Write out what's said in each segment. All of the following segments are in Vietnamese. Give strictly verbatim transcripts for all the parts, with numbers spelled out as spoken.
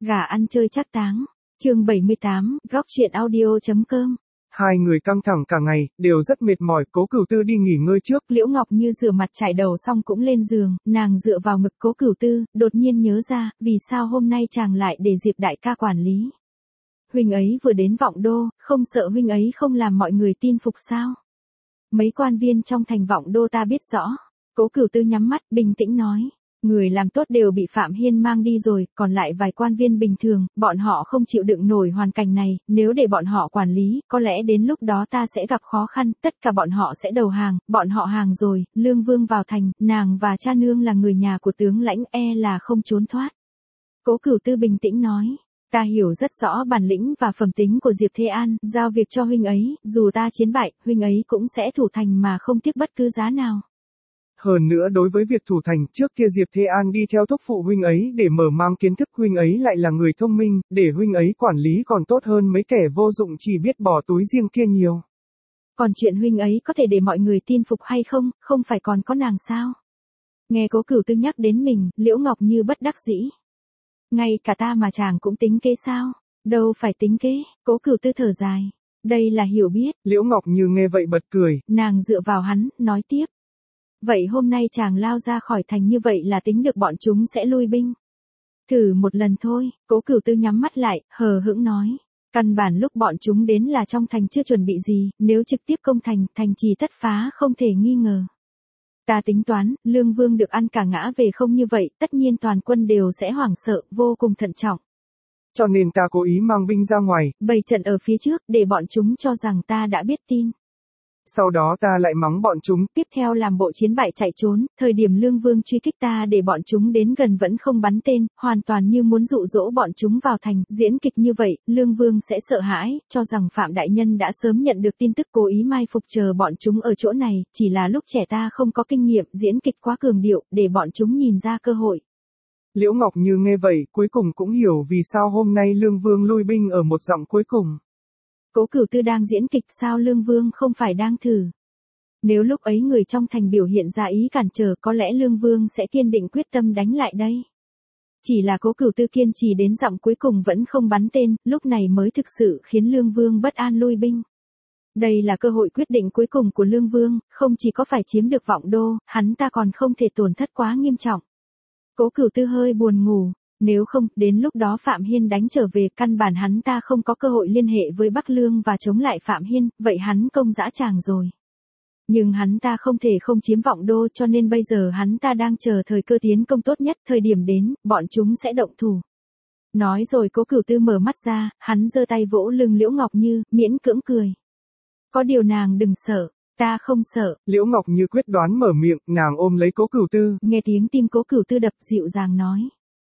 Gà ăn chơi trác táng. Chương bảy mươi tám, góc truyện audio chấm com. Hai người căng thẳng cả ngày, đều rất mệt mỏi, Cố Cửu Tư đi nghỉ ngơi trước. Liễu Ngọc Như rửa mặt chải đầu xong cũng lên giường, nàng dựa vào ngực Cố Cửu Tư, đột nhiên nhớ ra, vì sao hôm nay chàng lại để Diệp đại ca quản lý. Huynh ấy vừa đến Vọng Đô, không sợ huynh ấy không làm mọi người tin phục sao? Mấy quan viên trong thành Vọng Đô ta biết rõ. Cố Cửu Tư nhắm mắt, bình tĩnh nói. Người làm tốt đều bị Phạm Hiên mang đi rồi, còn lại vài quan viên bình thường, bọn họ không chịu đựng nổi hoàn cảnh này, nếu để bọn họ quản lý, có lẽ đến lúc đó ta sẽ gặp khó khăn, tất cả bọn họ sẽ đầu hàng, bọn họ hàng rồi, Lương Vương vào thành, nàng và cha nương là người nhà của tướng lãnh e là không trốn thoát. Cố Cửu Tư bình tĩnh nói. Ta hiểu rất rõ bản lĩnh và phẩm tính của Diệp Thế An, giao việc cho huynh ấy, dù ta chiến bại, huynh ấy cũng sẽ thủ thành mà không tiếc bất cứ giá nào. Hơn nữa đối với việc thủ thành, trước kia Diệp Thế An đi theo thúc phụ huynh ấy để mở mang kiến thức, huynh ấy lại là người thông minh, để huynh ấy quản lý còn tốt hơn mấy kẻ vô dụng chỉ biết bỏ túi riêng kia nhiều. Còn chuyện huynh ấy có thể để mọi người tin phục hay không, không phải còn có nàng sao? Nghe Cố Cửu Tư nhắc đến mình, Liễu Ngọc Như bất đắc dĩ. Ngay cả ta mà chàng cũng tính kế sao? Đâu phải tính kế, Cố Cửu Tư thở dài. Đây là hiểu biết. Liễu Ngọc Như nghe vậy bật cười. Nàng dựa vào hắn, nói tiếp. Vậy hôm nay chàng lao ra khỏi thành như vậy là tính được bọn chúng sẽ lui binh. Thử một lần thôi, Cố Cửu Tư nhắm mắt lại, hờ hững nói. Căn bản lúc bọn chúng đến là trong thành chưa chuẩn bị gì, nếu trực tiếp công thành, thành trì tất phá không thể nghi ngờ. Ta tính toán, Lương Vương được ăn cả ngã về không như vậy, tất nhiên toàn quân đều sẽ hoảng sợ, vô cùng thận trọng. Cho nên ta cố ý mang binh ra ngoài, bày trận ở phía trước, để bọn chúng cho rằng ta đã biết tin. Sau đó ta lại mắng bọn chúng. Tiếp theo làm bộ chiến bại chạy trốn, thời điểm Lương Vương truy kích ta để bọn chúng đến gần vẫn không bắn tên, hoàn toàn như muốn dụ dỗ bọn chúng vào thành, diễn kịch như vậy, Lương Vương sẽ sợ hãi, cho rằng Phạm Đại Nhân đã sớm nhận được tin tức cố ý mai phục chờ bọn chúng ở chỗ này, chỉ là lúc trẻ ta không có kinh nghiệm, diễn kịch quá cường điệu, để bọn chúng nhìn ra cơ hội. Liễu Ngọc Như nghe vậy, cuối cùng cũng hiểu vì sao hôm nay Lương Vương lui binh ở một giọng cuối cùng. Cố Cửu Tư đang diễn kịch sao Lương Vương không phải đang thử. Nếu lúc ấy người trong thành biểu hiện ra ý cản trở có lẽ Lương Vương sẽ kiên định quyết tâm đánh lại đây. Chỉ là Cố Cửu Tư kiên trì đến giọng cuối cùng vẫn không bắn tên, lúc này mới thực sự khiến Lương Vương bất an lui binh. Đây là cơ hội quyết định cuối cùng của Lương Vương, không chỉ có phải chiếm được Vọng Đô, hắn ta còn không thể tổn thất quá nghiêm trọng. Cố Cửu Tư hơi buồn ngủ. Nếu không, đến lúc đó Phạm Hiên đánh trở về, căn bản hắn ta không có cơ hội liên hệ với Bắc Lương và chống lại Phạm Hiên, vậy hắn công dã tràng rồi. Nhưng hắn ta không thể không chiếm Vọng Đô cho nên bây giờ hắn ta đang chờ thời cơ tiến công tốt nhất, thời điểm đến, bọn chúng sẽ động thủ. Nói rồi Cố Cửu Tư mở mắt ra, hắn giơ tay vỗ lưng Liễu Ngọc Như, miễn cưỡng cười. Có điều nàng đừng sợ. Ta không sợ. Liễu Ngọc Như quyết đoán mở miệng, nàng ôm lấy Cố Cửu Tư. Nghe tiếng tim Cố Cửu Tư đập, dịu dàng nói.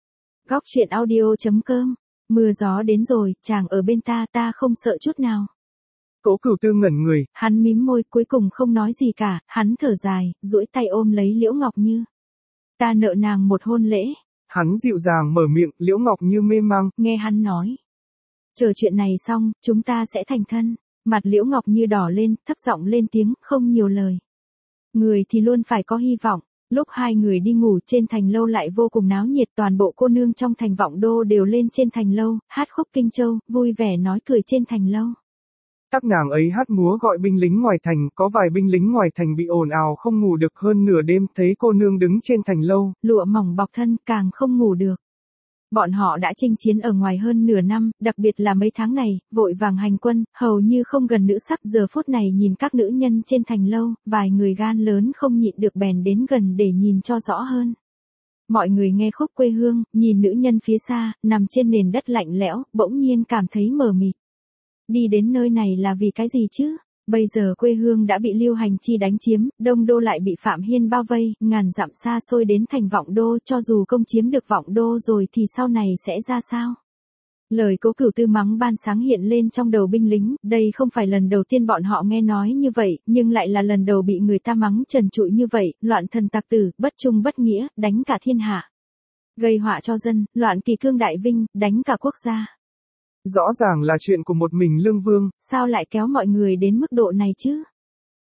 Góc truyện audio chấm com. Mưa gió đến rồi, chàng ở bên ta, ta không sợ chút nào. Cố Cửu Tư ngẩn người. Hắn mím môi, cuối cùng không nói gì cả, hắn thở dài, duỗi tay ôm lấy Liễu Ngọc Như. Ta nợ nàng một hôn lễ. Hắn dịu dàng mở miệng, Liễu Ngọc Như mê mang. Nghe hắn nói. Chờ chuyện này xong, chúng ta sẽ thành thân. Mặt Liễu Ngọc Như đỏ lên, thấp giọng lên tiếng, không nhiều lời. Người thì luôn phải có hy vọng. Lúc hai người đi ngủ trên thành lâu lại vô cùng náo nhiệt, toàn bộ cô nương trong thành Vọng Đô đều lên trên thành lâu, hát khúc Kinh Châu, vui vẻ nói cười trên thành lâu. Các nàng ấy hát múa gọi binh lính ngoài thành, có vài binh lính ngoài thành bị ồn ào không ngủ được hơn nửa đêm, thấy cô nương đứng trên thành lâu, lụa mỏng bọc thân càng không ngủ được. Bọn họ đã chinh chiến ở ngoài hơn nửa năm, đặc biệt là mấy tháng này, vội vàng hành quân, hầu như không gần nữ sắc, giờ phút này nhìn các nữ nhân trên thành lâu, vài người gan lớn không nhịn được bèn đến gần để nhìn cho rõ hơn. Mọi người nghe khúc quê hương, nhìn nữ nhân phía xa, nằm trên nền đất lạnh lẽo, bỗng nhiên cảm thấy mờ mịt. Đi đến nơi này là vì cái gì chứ? Bây giờ quê hương đã bị Lưu Hành Chi đánh chiếm, Đông Đô lại bị Phạm Hiên bao vây, ngàn dặm xa xôi đến thành Vọng Đô, cho dù công chiếm được Vọng Đô rồi thì sau này sẽ ra sao? Lời Cố Cửu Tư mắng ban sáng hiện lên trong đầu binh lính, đây không phải lần đầu tiên bọn họ nghe nói như vậy, nhưng lại là lần đầu bị người ta mắng trần trụi như vậy, loạn thần tặc tử, bất trung bất nghĩa, đánh cả thiên hạ. Gây họa cho dân, loạn kỳ cương đại vinh, đánh cả quốc gia. Rõ ràng là chuyện của một mình Lương Vương, sao lại kéo mọi người đến mức độ này chứ?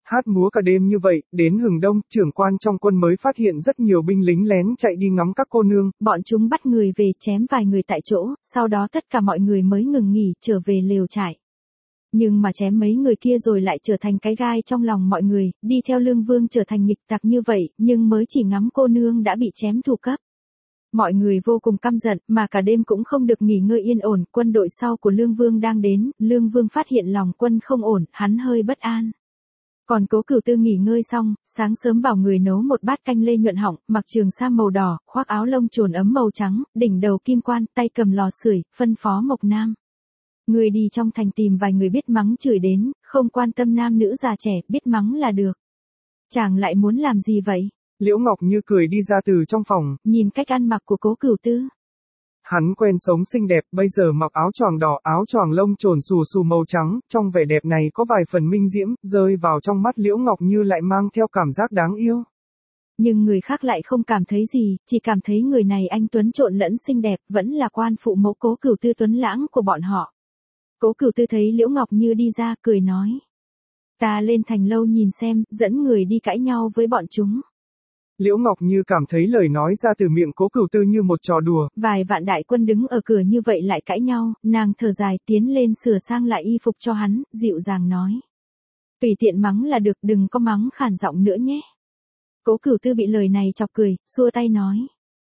Hát múa cả đêm như vậy, đến hừng đông, trưởng quan trong quân mới phát hiện rất nhiều binh lính lén chạy đi ngắm các cô nương. Bọn chúng bắt người về chém vài người tại chỗ, sau đó tất cả mọi người mới ngừng nghỉ trở về lều trại. Nhưng mà chém mấy người kia rồi lại trở thành cái gai trong lòng mọi người, đi theo Lương Vương trở thành nghịch tặc như vậy, nhưng mới chỉ ngắm cô nương đã bị chém thủ cấp. Mọi người vô cùng căm giận, mà cả đêm cũng không được nghỉ ngơi yên ổn, quân đội sau của Lương Vương đang đến, Lương Vương phát hiện lòng quân không ổn, hắn hơi bất an. Còn Cố Cửu Tư nghỉ ngơi xong, sáng sớm bảo người nấu một bát canh lê nhuận họng, mặc trường sam màu đỏ, khoác áo lông trồn ấm màu trắng, đỉnh đầu kim quan, tay cầm lò sưởi, phân phó Mộc Nam. Người đi trong thành tìm vài người biết mắng chửi đến, không quan tâm nam nữ già trẻ, biết mắng là được. Chàng lại muốn làm gì vậy? Liễu Ngọc Như cười đi ra từ trong phòng, nhìn cách ăn mặc của Cố Cửu Tư. Hắn quen sống xinh đẹp, bây giờ mặc áo choàng đỏ, áo choàng lông trồn xù xù màu trắng, trong vẻ đẹp này có vài phần minh diễm, rơi vào trong mắt Liễu Ngọc Như lại mang theo cảm giác đáng yêu. Nhưng người khác lại không cảm thấy gì, chỉ cảm thấy người này anh tuấn trộn lẫn xinh đẹp, vẫn là quan phụ mẫu Cố Cửu Tư tuấn lãng của bọn họ. Cố Cửu Tư thấy Liễu Ngọc Như đi ra, cười nói. Ta lên thành lâu nhìn xem, dẫn người đi cãi nhau với bọn chúng. Liễu Ngọc Như cảm thấy lời nói ra từ miệng Cố Cửu Tư như một trò đùa. Vài vạn đại quân đứng ở cửa như vậy lại cãi nhau, nàng thở dài tiến lên sửa sang lại y phục cho hắn, dịu dàng nói. Tùy tiện mắng là được, đừng có mắng khản giọng nữa nhé. Cố Cửu Tư bị lời này chọc cười, xua tay nói.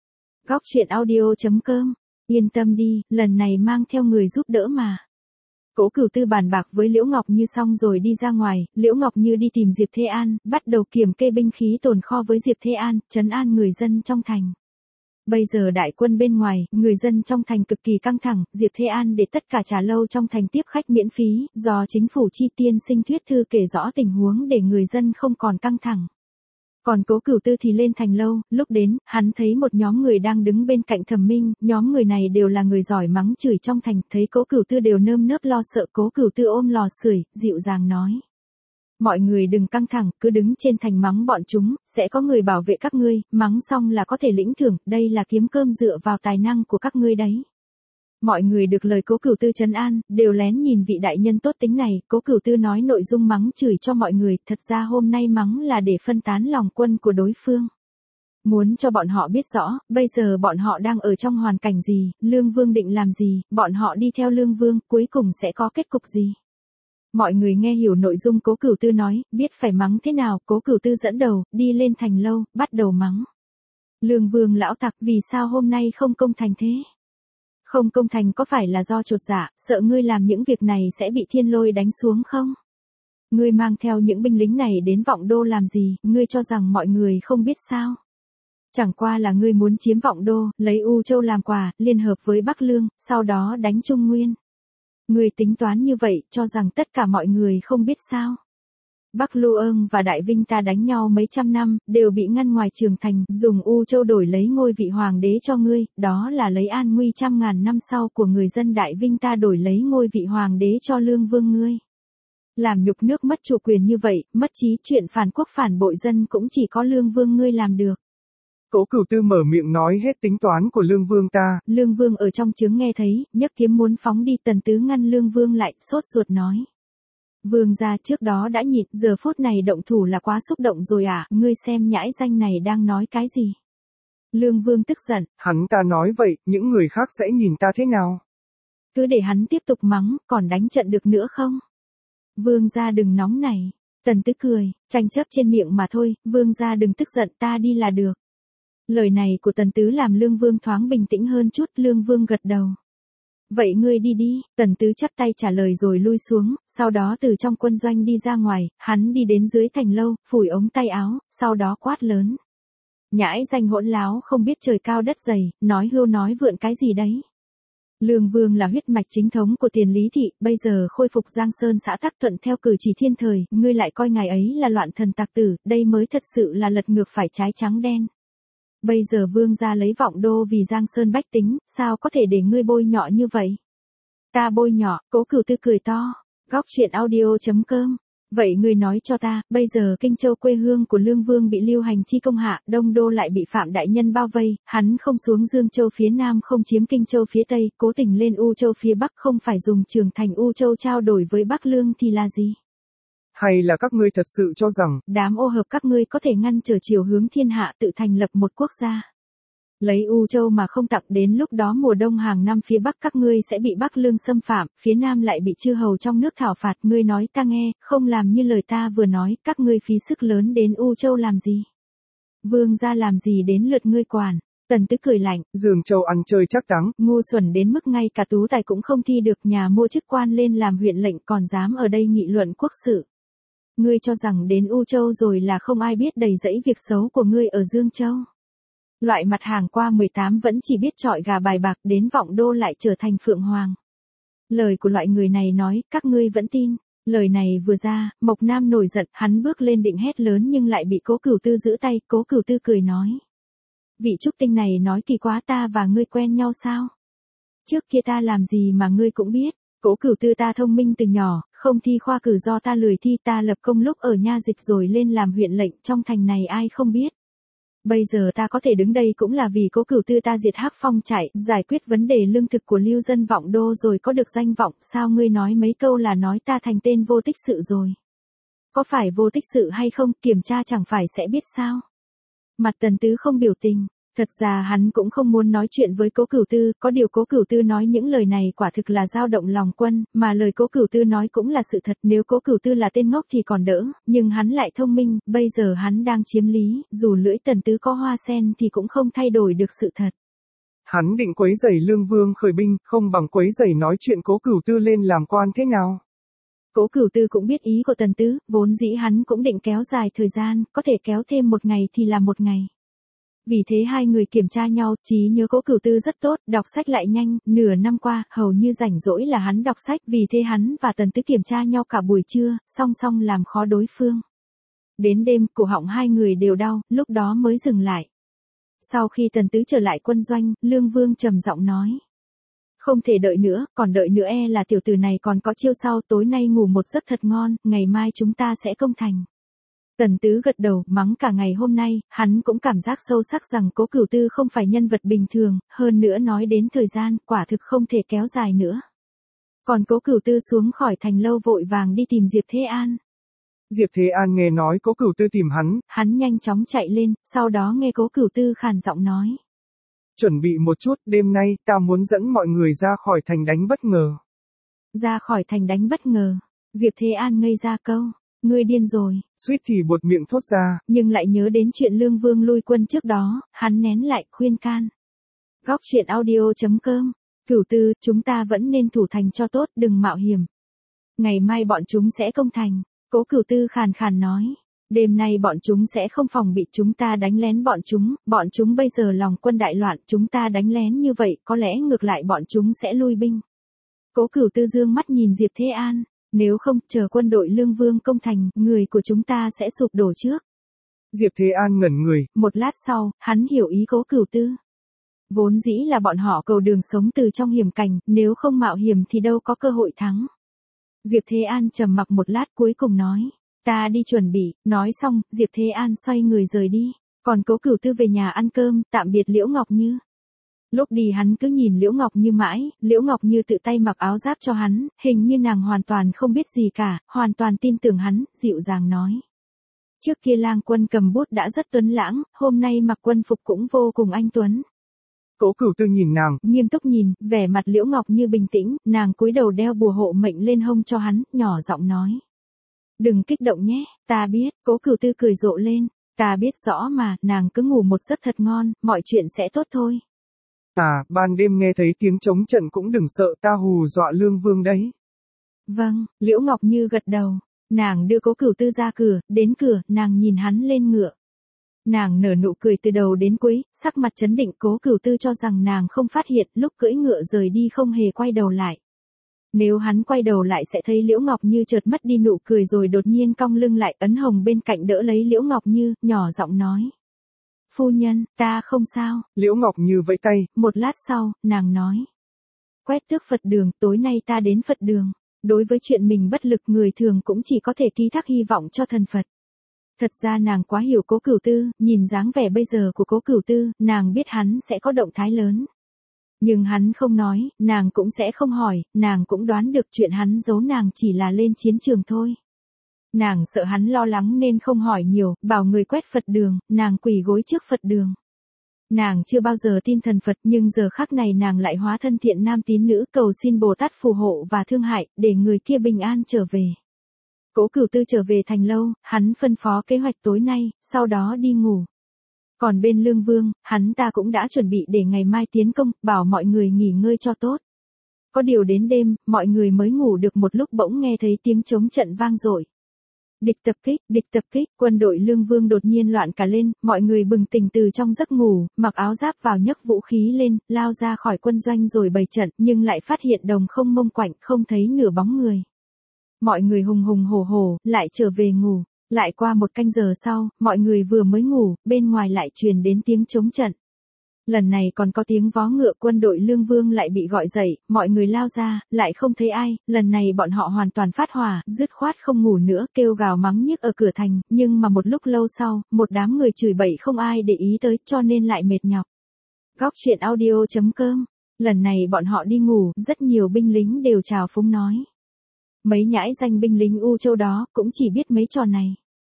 Góc truyện audio chấm com, yên tâm đi, lần này mang theo người giúp đỡ mà. Cố Cửu Tư bàn bạc với Liễu Ngọc Như xong rồi đi ra ngoài, Liễu Ngọc Như đi tìm Diệp Thế An, bắt đầu kiểm kê binh khí tồn kho với Diệp Thế An, trấn an người dân trong thành. Bây giờ đại quân bên ngoài, người dân trong thành cực kỳ căng thẳng, Diệp Thế An để tất cả trà lâu trong thành tiếp khách miễn phí, do chính phủ chi tiên sinh thuyết thư kể rõ tình huống để người dân không còn căng thẳng. Còn Cố Cửu Tư thì lên thành lâu, lúc đến, hắn thấy một nhóm người đang đứng bên cạnh Thẩm Minh, nhóm người này đều là người giỏi mắng chửi trong thành, thấy Cố Cửu Tư đều nơm nớp lo sợ, Cố Cửu Tư ôm lò sưởi, dịu dàng nói. Mọi người đừng căng thẳng, cứ đứng trên thành mắng bọn chúng, sẽ có người bảo vệ các ngươi, mắng xong là có thể lĩnh thưởng, đây là kiếm cơm dựa vào tài năng của các ngươi đấy. Mọi người được lời Cố Cửu Tư trấn an, đều lén nhìn vị đại nhân tốt tính này, Cố Cửu Tư nói nội dung mắng chửi cho mọi người, thật ra hôm nay mắng là để phân tán lòng quân của đối phương. Muốn cho bọn họ biết rõ, bây giờ bọn họ đang ở trong hoàn cảnh gì, Lương Vương định làm gì, bọn họ đi theo Lương Vương, cuối cùng sẽ có kết cục gì. Mọi người nghe hiểu nội dung Cố Cửu Tư nói, biết phải mắng thế nào, Cố Cửu Tư dẫn đầu, đi lên thành lâu, bắt đầu mắng. Lương Vương lão tặc, vì sao hôm nay không công thành thế? Không công thành có phải là do chột dạ, sợ ngươi làm những việc này sẽ bị thiên lôi đánh xuống không? Ngươi mang theo những binh lính này đến Vọng Đô làm gì, ngươi cho rằng mọi người không biết sao? Chẳng qua là ngươi muốn chiếm Vọng Đô, lấy U Châu làm quà, liên hợp với Bắc Lương, sau đó đánh Trung Nguyên. Ngươi tính toán như vậy, cho rằng tất cả mọi người không biết sao? Bắc Lưu Ương và Đại Vinh ta đánh nhau mấy trăm năm, đều bị ngăn ngoài trường thành, dùng U Châu đổi lấy ngôi vị hoàng đế cho ngươi, đó là lấy an nguy trăm ngàn năm sau của người dân Đại Vinh ta đổi lấy ngôi vị hoàng đế cho Lương Vương ngươi. Làm nhục nước mất chủ quyền như vậy, mất trí, chuyện phản quốc phản bội dân cũng chỉ có Lương Vương ngươi làm được. Cố Cửu Tư mở miệng nói hết tính toán của Lương Vương ta. Lương Vương ở trong trướng nghe thấy, nhấc kiếm muốn phóng đi, Tần Tứ ngăn Lương Vương lại, sốt ruột nói. Vương gia trước đó đã nhịn, giờ phút này động thủ là quá xúc động rồi à, ngươi xem nhãi danh này đang nói cái gì. Lương Vương tức giận. Hắn ta nói vậy, những người khác sẽ nhìn ta thế nào? Cứ để hắn tiếp tục mắng, còn đánh trận được nữa không? Vương gia đừng nóng này. Tần Tứ cười, tranh chấp trên miệng mà thôi, Vương gia đừng tức giận, ta đi là được. Lời này của Tần Tứ làm Lương Vương thoáng bình tĩnh hơn chút, Lương Vương gật đầu. Vậy ngươi đi đi, Tần Tứ chắp tay trả lời rồi lui xuống, sau đó từ trong quân doanh đi ra ngoài, hắn đi đến dưới thành lâu, phủi ống tay áo, sau đó quát lớn. Nhãi danh hỗn láo không biết trời cao đất dày, nói hưu nói vượn cái gì đấy. Lương Vương là huyết mạch chính thống của Tiền Lý Thị, bây giờ khôi phục Giang Sơn xã Tắc Thuận theo cử chỉ thiên thời, ngươi lại coi ngài ấy là loạn thần tặc tử, đây mới thật sự là lật ngược phải trái trắng đen. Bây giờ Vương gia lấy Vọng Đô vì Giang Sơn bách tính, sao có thể để ngươi bôi nhọ như vậy? Ta bôi nhọ, Cố Cửu Tư cười to. Góc truyện audio chấm com. Vậy ngươi nói cho ta, bây giờ Kinh Châu quê hương của Lương Vương bị lưu hành chi công hạ, Đông Đô lại bị Phạm Đại Nhân bao vây, hắn không xuống Dương Châu phía Nam không chiếm Kinh Châu phía Tây, cố tình lên U Châu phía Bắc không phải dùng trường thành U Châu trao đổi với Bắc Lương thì là gì? Hay là các ngươi thật sự cho rằng, đám ô hợp các ngươi có thể ngăn trở chiều hướng thiên hạ tự thành lập một quốc gia. Lấy U Châu mà không tặng, đến lúc đó mùa đông hàng năm phía Bắc các ngươi sẽ bị Bắc Lương xâm phạm, phía Nam lại bị chư hầu trong nước thảo phạt. Ngươi nói ta nghe, không làm như lời ta vừa nói, các ngươi phí sức lớn đến U Châu làm gì? Vương gia làm gì đến lượt ngươi quản? Tần Tứ cười lạnh, Dương Châu ăn chơi chắc táng, ngu xuẩn đến mức ngay cả tú tài cũng không thi được, nhà mua chức quan lên làm huyện lệnh còn dám ở đây nghị luận quốc sự. Ngươi cho rằng đến U Châu rồi là không ai biết đầy dẫy việc xấu của ngươi ở Dương Châu. Loại mặt hàng qua mười tám vẫn chỉ biết chọi gà bài bạc, đến Vọng Đô lại trở thành phượng hoàng. Lời của loại người này nói, các ngươi vẫn tin. Lời này vừa ra, Mộc Nam nổi giận, hắn bước lên định hét lớn nhưng lại bị Cố Cửu Tư giữ tay. Cố Cửu Tư cười nói, vị trúc tinh này nói kỳ quá, ta và ngươi quen nhau sao? Trước kia ta làm gì mà ngươi cũng biết. Cố Cửu Tư ta thông minh từ nhỏ, không thi khoa cử do ta lười thi, ta lập công lúc ở nha dịch rồi lên làm huyện lệnh, trong thành này ai không biết. Bây giờ ta có thể đứng đây cũng là vì Cố Cửu Tư ta diệt Hắc Phong trại, giải quyết vấn đề lương thực của lưu dân Vọng Đô rồi có được danh vọng. Sao ngươi nói mấy câu là nói ta thành tên vô tích sự rồi? Có phải vô tích sự hay không, kiểm tra chẳng phải sẽ biết sao? Mặt Tần Tứ không biểu tình. Thật ra hắn cũng không muốn nói chuyện với Cố Cửu Tư, có điều Cố Cửu Tư nói những lời này quả thực là dao động lòng quân, mà lời Cố Cửu Tư nói cũng là sự thật. Nếu Cố Cửu Tư là tên ngốc thì còn đỡ, nhưng hắn lại thông minh, bây giờ hắn đang chiếm lý, dù lưỡi Tần Tứ có hoa sen thì cũng không thay đổi được sự thật. Hắn định quấy rầy Lương Vương khởi binh, không bằng quấy rầy nói chuyện Cố Cửu Tư lên làm quan thế nào. Cố Cửu Tư cũng biết ý của Tần Tứ, vốn dĩ hắn cũng định kéo dài thời gian, có thể kéo thêm một ngày thì là một ngày. Vì thế hai người kiểm tra nhau, trí nhớ Cố Cửu Tư rất tốt, đọc sách lại nhanh, nửa năm qua, hầu như rảnh rỗi là hắn đọc sách, vì thế hắn và Tần Tứ kiểm tra nhau cả buổi trưa, song song làm khó đối phương. Đến đêm, cổ họng hai người đều đau, lúc đó mới dừng lại. Sau khi Tần Tứ trở lại quân doanh, Lương Vương trầm giọng nói. Không thể đợi nữa, còn đợi nữa e là tiểu tử này còn có chiêu sau, tối nay ngủ một giấc thật ngon, ngày mai chúng ta sẽ công thành. Tần Tứ gật đầu, mắng cả ngày hôm nay, hắn cũng cảm giác sâu sắc rằng Cố Cửu Tư không phải nhân vật bình thường, hơn nữa nói đến thời gian, quả thực không thể kéo dài nữa. Còn Cố Cửu Tư xuống khỏi thành lâu vội vàng đi tìm Diệp Thế An. Diệp Thế An nghe nói Cố Cửu Tư tìm hắn, hắn nhanh chóng chạy lên, sau đó nghe Cố Cửu Tư khàn giọng nói. Chuẩn bị một chút, đêm nay, ta muốn dẫn mọi người ra khỏi thành đánh bất ngờ. Ra khỏi thành đánh bất ngờ, Diệp Thế An ngây ra câu. Ngươi điên rồi. Suýt thì buột miệng thốt ra. Nhưng lại nhớ đến chuyện Lương Vương lui quân trước đó, hắn nén lại, khuyên can. Góc truyện audio chấm com. Cửu Tư, chúng ta vẫn nên thủ thành cho tốt, đừng mạo hiểm. Ngày mai bọn chúng sẽ công thành. Cố Cửu Tư khàn khàn nói. Đêm nay bọn chúng sẽ không phòng bị, chúng ta đánh lén bọn chúng, bọn chúng bây giờ lòng quân đại loạn, chúng ta đánh lén như vậy, có lẽ ngược lại bọn chúng sẽ lui binh. Cố Cửu Tư dương mắt nhìn Diệp Thế An. Nếu không, chờ quân đội Lương Vương công thành, người của chúng ta sẽ sụp đổ trước. Diệp Thế An ngẩn người. Một lát sau, hắn hiểu ý Cố Cửu Tư. Vốn dĩ là bọn họ cầu đường sống từ trong hiểm cảnh, nếu không mạo hiểm thì đâu có cơ hội thắng. Diệp Thế An trầm mặc một lát cuối cùng nói. Ta đi chuẩn bị, nói xong, Diệp Thế An xoay người rời đi. Còn Cố Cửu Tư về nhà ăn cơm, tạm biệt Liễu Ngọc Như. Lúc đi hắn cứ nhìn Liễu Ngọc Như mãi, Liễu Ngọc Như tự tay mặc áo giáp cho hắn, hình như nàng hoàn toàn không biết gì cả, hoàn toàn tin tưởng hắn, dịu dàng nói. Trước kia Lang Quân cầm bút đã rất tuấn lãng, hôm nay mặc quân phục cũng vô cùng anh tuấn. Cố Cửu Tư nhìn nàng, nghiêm túc nhìn, vẻ mặt Liễu Ngọc Như bình tĩnh, nàng cúi đầu đeo bùa hộ mệnh lên hông cho hắn, nhỏ giọng nói. Đừng kích động nhé, ta biết, Cố Cửu Tư cười rộ lên, ta biết rõ mà, nàng cứ ngủ một giấc thật ngon, mọi chuyện sẽ tốt thôi. À, ban đêm nghe thấy tiếng trống trận cũng đừng sợ, ta hù dọa Lương Vương đấy. Vâng, Liễu Ngọc Như gật đầu, nàng đưa Cố Cửu Tư ra cửa, đến cửa, nàng nhìn hắn lên ngựa. Nàng nở nụ cười từ đầu đến cuối, sắc mặt trấn định. Cố Cửu Tư cho rằng nàng không phát hiện, lúc cưỡi ngựa rời đi không hề quay đầu lại. Nếu hắn quay đầu lại sẽ thấy Liễu Ngọc Như chợt mất đi nụ cười rồi đột nhiên cong lưng lại, Ấn Hồng bên cạnh đỡ lấy Liễu Ngọc Như, nhỏ giọng nói. Phu nhân, ta không sao. Liễu Ngọc Như vẫy tay. Một lát sau, nàng nói. Quét tước Phật đường, tối nay ta đến Phật đường. Đối với chuyện mình bất lực, người thường cũng chỉ có thể ký thác hy vọng cho thần Phật. Thật ra nàng quá hiểu Cố Cửu Tư, nhìn dáng vẻ bây giờ của Cố Cửu Tư, nàng biết hắn sẽ có động thái lớn. Nhưng hắn không nói, nàng cũng sẽ không hỏi, nàng cũng đoán được chuyện hắn giấu nàng chỉ là lên chiến trường thôi. Nàng sợ hắn lo lắng nên không hỏi nhiều, bảo người quét Phật đường, nàng quỳ gối trước Phật đường. Nàng chưa bao giờ tin thần Phật nhưng giờ khắc này nàng lại hóa thân thiện nam tín nữ cầu xin Bồ Tát phù hộ và thương hại, để người kia bình an trở về. Cố Cửu Tư trở về thành lâu, hắn phân phó kế hoạch tối nay, sau đó đi ngủ. Còn bên Lương Vương, hắn ta cũng đã chuẩn bị để ngày mai tiến công, bảo mọi người nghỉ ngơi cho tốt. Có điều đến đêm, mọi người mới ngủ được một lúc bỗng nghe thấy tiếng trống trận vang dội. Địch tập kích, địch tập kích, quân đội Lương Vương đột nhiên loạn cả lên, mọi người bừng tỉnh từ trong giấc ngủ, mặc áo giáp vào nhấc vũ khí lên, lao ra khỏi quân doanh rồi bày trận, nhưng lại phát hiện đồng không mông quạnh, không thấy nửa bóng người. Mọi người hùng hùng hổ hổ, lại trở về ngủ. Lại qua một canh giờ sau, mọi người vừa mới ngủ, bên ngoài lại truyền đến tiếng trống trận. Lần này còn có tiếng vó ngựa, quân đội Lương Vương lại bị gọi dậy, mọi người lao ra, lại không thấy ai, lần này bọn họ hoàn toàn phát hỏa, dứt khoát không ngủ nữa, kêu gào mắng nhiếc ở cửa thành, nhưng mà một lúc lâu sau, một đám người chửi bậy không ai để ý tới, cho nên lại mệt nhọc. Góc truyện audio chấm com. Lần này bọn họ đi ngủ, rất nhiều binh lính đều chào phúng nói. Mấy nhãi danh binh lính U Châu đó, cũng chỉ biết mấy trò này.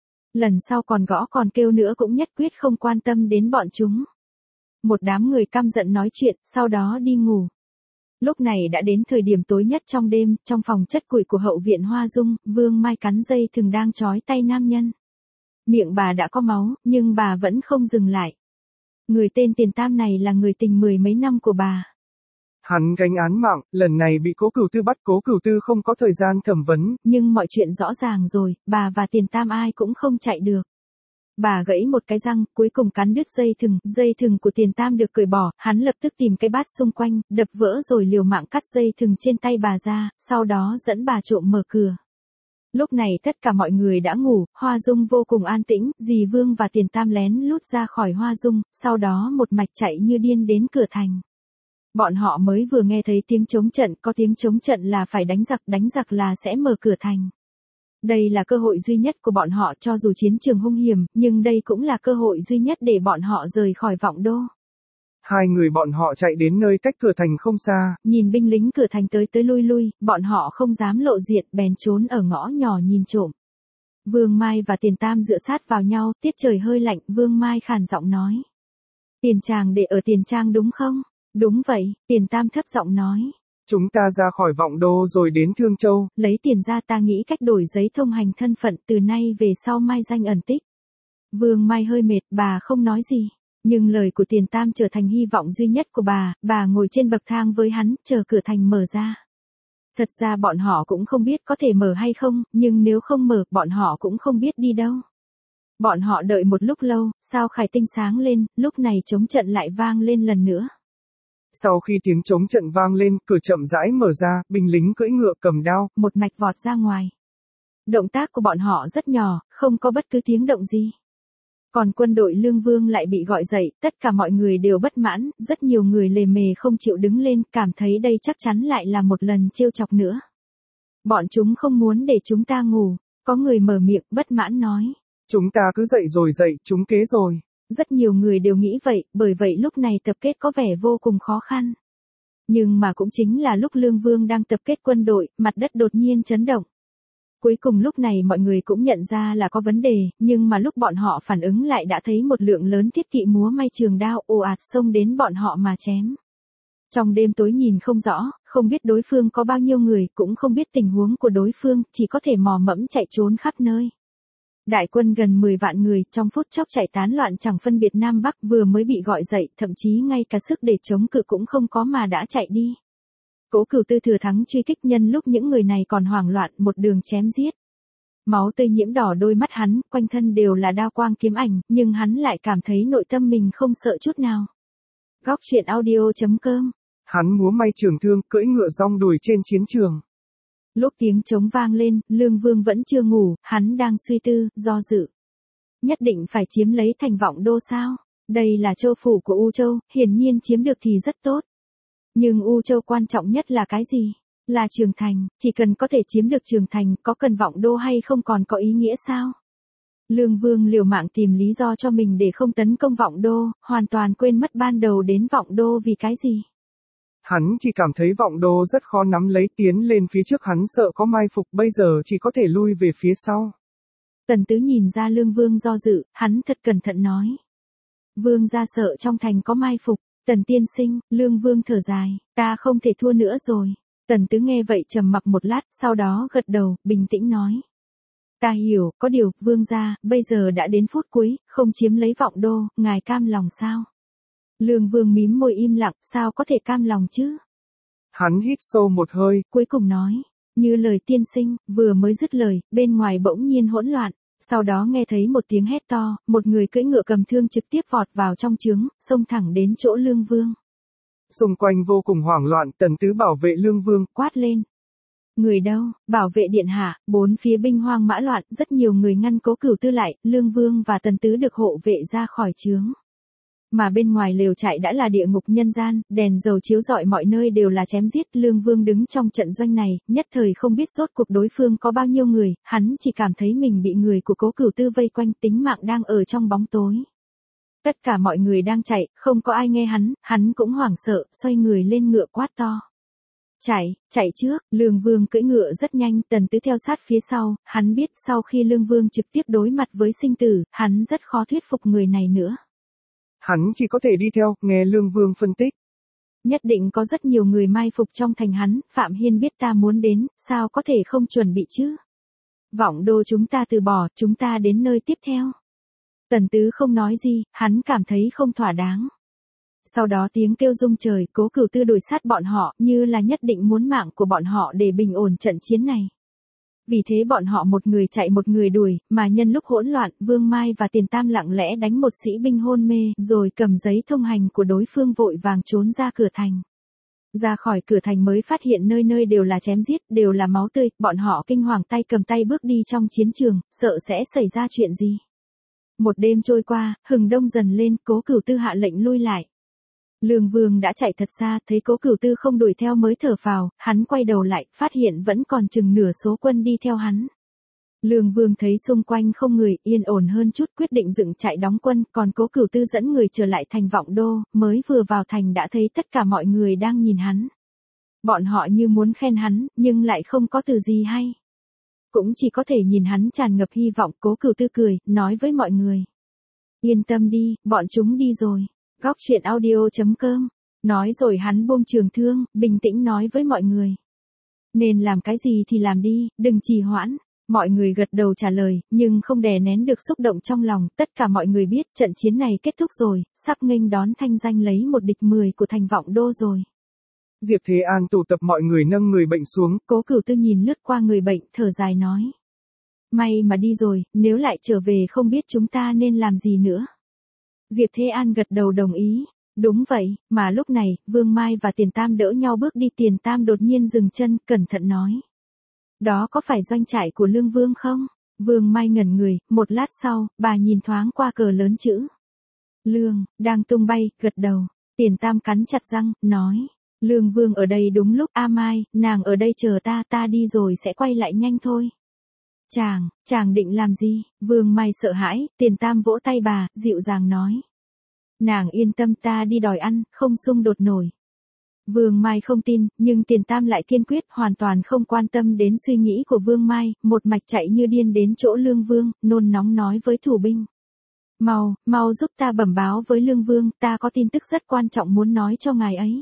Lần sau còn gõ còn kêu nữa cũng nhất quyết không quan tâm đến bọn chúng. Một đám người căm giận nói chuyện, sau đó đi ngủ. Lúc này đã đến thời điểm tối nhất trong đêm, trong phòng chất củi của hậu viện Hoa Dung, Vương Mai cắn dây thừng đang trói tay nam nhân. Miệng bà đã có máu, nhưng bà vẫn không dừng lại. Người tên Tiền Tam này là người tình mười mấy năm của bà. Hắn gánh án mạng, lần này bị Cố Cửu Tư bắt, Cố Cửu Tư không có thời gian thẩm vấn. Nhưng mọi chuyện rõ ràng rồi, bà và Tiền Tam ai cũng không chạy được. Bà gãy một cái răng, cuối cùng cắn đứt dây thừng, dây thừng của Tiền Tam được cởi bỏ, hắn lập tức tìm cái bát xung quanh, đập vỡ rồi liều mạng cắt dây thừng trên tay bà ra, sau đó dẫn bà trộm mở cửa. Lúc này tất cả mọi người đã ngủ, Hoa Dung vô cùng an tĩnh, dì Vương và Tiền Tam lén lút ra khỏi Hoa Dung, sau đó một mạch chạy như điên đến cửa thành. Bọn họ mới vừa nghe thấy tiếng trống trận, có tiếng trống trận là phải đánh giặc, đánh giặc là sẽ mở cửa thành. Đây là cơ hội duy nhất của bọn họ, cho dù chiến trường hung hiểm, nhưng đây cũng là cơ hội duy nhất để bọn họ rời khỏi Vọng Đô. Hai người bọn họ chạy đến nơi cách cửa thành không xa. Nhìn binh lính cửa thành tới tới lui lui, bọn họ không dám lộ diện, bèn trốn ở ngõ nhỏ nhìn trộm. Vương Mai và Tiền Tam dựa sát vào nhau, tiết trời hơi lạnh, Vương Mai khàn giọng nói. Tiền Tràng để ở Tiền Trang đúng không? Đúng vậy, Tiền Tam thấp giọng nói. Chúng ta ra khỏi Vọng Đô rồi đến Thương Châu. Lấy tiền ra ta nghĩ cách đổi giấy thông hành thân phận, từ nay về sau mai danh ẩn tích. Vương Mai hơi mệt, bà không nói gì. Nhưng lời của Tiền Tam trở thành hy vọng duy nhất của bà, bà ngồi trên bậc thang với hắn, chờ cửa thành mở ra. Thật ra bọn họ cũng không biết có thể mở hay không, nhưng nếu không mở, bọn họ cũng không biết đi đâu. Bọn họ đợi một lúc lâu, sao khải tinh sáng lên, lúc này trống trận lại vang lên lần nữa. Sau khi tiếng trống trận vang lên, cửa chậm rãi mở ra, binh lính cưỡi ngựa cầm đao, một mạch vọt ra ngoài. Động tác của bọn họ rất nhỏ, không có bất cứ tiếng động gì. Còn quân đội Lương Vương lại bị gọi dậy, tất cả mọi người đều bất mãn, rất nhiều người lề mề không chịu đứng lên, cảm thấy đây chắc chắn lại là một lần trêu chọc nữa. Bọn chúng không muốn để chúng ta ngủ, có người mở miệng bất mãn nói. Chúng ta cứ dậy rồi dậy, chúng kế rồi. Rất nhiều người đều nghĩ vậy, bởi vậy lúc này tập kết có vẻ vô cùng khó khăn. Nhưng mà cũng chính là lúc Lương Vương đang tập kết quân đội, mặt đất đột nhiên chấn động. Cuối cùng lúc này mọi người cũng nhận ra là có vấn đề, nhưng mà lúc bọn họ phản ứng lại đã thấy một lượng lớn thiết kỵ múa may trường đao ồ ạt xông đến bọn họ mà chém. Trong đêm tối nhìn không rõ, không biết đối phương có bao nhiêu người, cũng không biết tình huống của đối phương, chỉ có thể mò mẫm chạy trốn khắp nơi. Đại quân gần mười vạn người, trong phút chốc chạy tán loạn chẳng phân biệt Nam Bắc, vừa mới bị gọi dậy, thậm chí ngay cả sức để chống cự cũng không có mà đã chạy đi. Cố Cửu Tư thừa thắng truy kích, nhân lúc những người này còn hoảng loạn, một đường chém giết. Máu tươi nhiễm đỏ đôi mắt hắn, quanh thân đều là đao quang kiếm ảnh, nhưng hắn lại cảm thấy nội tâm mình không sợ chút nào. Góc truyện audio chấm com. Hắn múa may trường thương, cưỡi ngựa rong đuổi trên chiến trường. Lúc tiếng trống vang lên, Lương Vương vẫn chưa ngủ, hắn đang suy tư, do dự. Nhất định phải chiếm lấy thành Vọng Đô sao? Đây là châu phủ của U Châu, hiển nhiên chiếm được thì rất tốt. Nhưng U Châu quan trọng nhất là cái gì? Là Trường Thành, chỉ cần có thể chiếm được Trường Thành, có cần Vọng Đô hay không còn có ý nghĩa sao? Lương Vương liều mạng tìm lý do cho mình để không tấn công Vọng Đô, hoàn toàn quên mất ban đầu đến Vọng Đô vì cái gì. Hắn chỉ cảm thấy Vọng Đô rất khó nắm lấy, tiến lên phía trước hắn sợ có mai phục, bây giờ chỉ có thể lui về phía sau. Tần Tứ nhìn ra Lương Vương do dự, hắn thật cẩn thận nói. Vương gia sợ trong thành có mai phục. Tần tiên sinh, Lương Vương thở dài, ta không thể thua nữa rồi. Tần Tứ nghe vậy trầm mặc một lát, sau đó gật đầu, bình tĩnh nói. Ta hiểu, có điều, Vương gia, bây giờ đã đến phút cuối, không chiếm lấy Vọng Đô, ngài cam lòng sao? Lương Vương mím môi im lặng, sao có thể cam lòng chứ? Hắn hít sâu một hơi, cuối cùng nói, như lời tiên sinh, vừa mới dứt lời, bên ngoài bỗng nhiên hỗn loạn. Sau đó nghe thấy một tiếng hét to, một người cưỡi ngựa cầm thương trực tiếp vọt vào trong trướng, xông thẳng đến chỗ Lương Vương. Xung quanh vô cùng hoảng loạn, Tần Tứ bảo vệ Lương Vương, quát lên. Người đâu, bảo vệ điện hạ, bốn phía binh hoang mã loạn, rất nhiều người ngăn Cố Cửu Tư lại, Lương Vương và Tần Tứ được hộ vệ ra khỏi trướng. Mà bên ngoài lều trại đã là địa ngục nhân gian, đèn dầu chiếu rọi mọi nơi đều là chém giết. Lương Vương đứng trong trận doanh này, nhất thời không biết rốt cuộc đối phương có bao nhiêu người, hắn chỉ cảm thấy mình bị người của Cố Cửu Tư vây quanh, tính mạng đang ở trong bóng tối. Tất cả mọi người đang chạy, không có ai nghe hắn, hắn cũng hoảng sợ, xoay người lên ngựa quát to. Chạy, chạy trước, Lương Vương cưỡi ngựa rất nhanh, Tần Tứ theo sát phía sau, hắn biết sau khi Lương Vương trực tiếp đối mặt với sinh tử, hắn rất khó thuyết phục người này nữa. Hắn chỉ có thể đi theo, nghe Lương Vương phân tích. Nhất định có rất nhiều người mai phục trong thành hắn, Phạm Hiên biết ta muốn đến, sao có thể không chuẩn bị chứ? Vọng Đô chúng ta từ bỏ, chúng ta đến nơi tiếp theo. Tần Tứ không nói gì, hắn cảm thấy không thỏa đáng. Sau đó tiếng kêu rung trời, Cố Cửu Tư đuổi sát bọn họ, như là nhất định muốn mạng của bọn họ để bình ổn trận chiến này. Vì thế bọn họ một người chạy một người đuổi, mà nhân lúc hỗn loạn, Vương Mai và Tiền Tam lặng lẽ đánh một sĩ binh hôn mê, rồi cầm giấy thông hành của đối phương vội vàng trốn ra cửa thành. Ra khỏi cửa thành mới phát hiện nơi nơi đều là chém giết, đều là máu tươi, bọn họ kinh hoàng tay cầm tay bước đi trong chiến trường, sợ sẽ xảy ra chuyện gì. Một đêm trôi qua, hừng đông dần lên, Cố Cửu Tư hạ lệnh lui lại. Lương Vương đã chạy thật xa, thấy Cố Cửu Tư không đuổi theo mới thở phào, hắn quay đầu lại, phát hiện vẫn còn chừng nửa số quân đi theo hắn. Lương Vương thấy xung quanh không người, yên ổn hơn chút, quyết định dựng trại đóng quân, còn Cố Cửu Tư dẫn người trở lại thành Vọng Đô, mới vừa vào thành đã thấy tất cả mọi người đang nhìn hắn. Bọn họ như muốn khen hắn, nhưng lại không có từ gì hay. Cũng chỉ có thể nhìn hắn tràn ngập hy vọng. Cố Cửu Tư cười, nói với mọi người. Yên tâm đi, bọn chúng đi rồi. Góc truyện audio chấm com. Nói rồi hắn buông trường thương, bình tĩnh nói với mọi người. Nên làm cái gì thì làm đi, đừng trì hoãn. Mọi người gật đầu trả lời, nhưng không đè nén được xúc động trong lòng. Tất cả mọi người biết trận chiến này kết thúc rồi, sắp nghênh đón thanh danh lấy một địch mười của thành Vọng Đô rồi. Diệp Thế An tụ tập mọi người nâng người bệnh xuống. Cố Cửu Tư nhìn lướt qua người bệnh, thở dài nói. May mà đi rồi, nếu lại trở về không biết chúng ta nên làm gì nữa. Diệp Thế An gật đầu đồng ý. Đúng vậy, mà lúc này, Vương Mai và Tiền Tam đỡ nhau bước đi. Tiền Tam đột nhiên dừng chân, cẩn thận nói. Đó có phải doanh trại của Lương Vương không? Vương Mai ngẩn người, một lát sau, bà nhìn thoáng qua cờ lớn chữ. Lương, đang tung bay, gật đầu. Tiền Tam cắn chặt răng, nói. Lương Vương ở đây đúng lúc. A Mai, nàng ở đây chờ ta, ta đi rồi sẽ quay lại nhanh thôi. Chàng, chàng định làm gì? Vương Mai sợ hãi, Tiền Tam vỗ tay bà, dịu dàng nói. Nàng yên tâm, ta đi đòi ăn, không xung đột nổi. Vương Mai không tin, nhưng Tiền Tam lại kiên quyết, hoàn toàn không quan tâm đến suy nghĩ của Vương Mai, một mạch chạy như điên đến chỗ Lương Vương, nôn nóng nói với thủ binh. Mau, mau giúp ta bẩm báo với Lương Vương, ta có tin tức rất quan trọng muốn nói cho ngài ấy.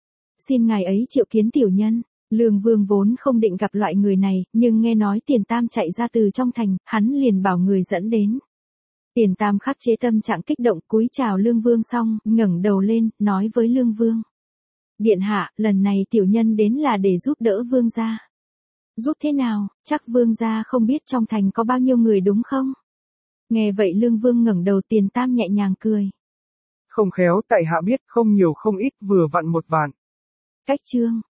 Xin ngài ấy triệu kiến tiểu nhân. Lương Vương vốn không định gặp loại người này, nhưng nghe nói Tiền Tam chạy ra từ trong thành, hắn liền bảo người dẫn đến. Tiền Tam khắc chế tâm trạng kích động, cúi chào Lương Vương xong, ngẩng đầu lên, nói với Lương Vương. Điện hạ, lần này tiểu nhân đến là để giúp đỡ Vương gia. Giúp thế nào, chắc Vương gia không biết trong thành có bao nhiêu người đúng không? Nghe vậy Lương Vương ngẩng đầu. Tiền Tam nhẹ nhàng cười. Không khéo, tại hạ biết, không nhiều không ít, vừa vặn một vạn. Cách chương.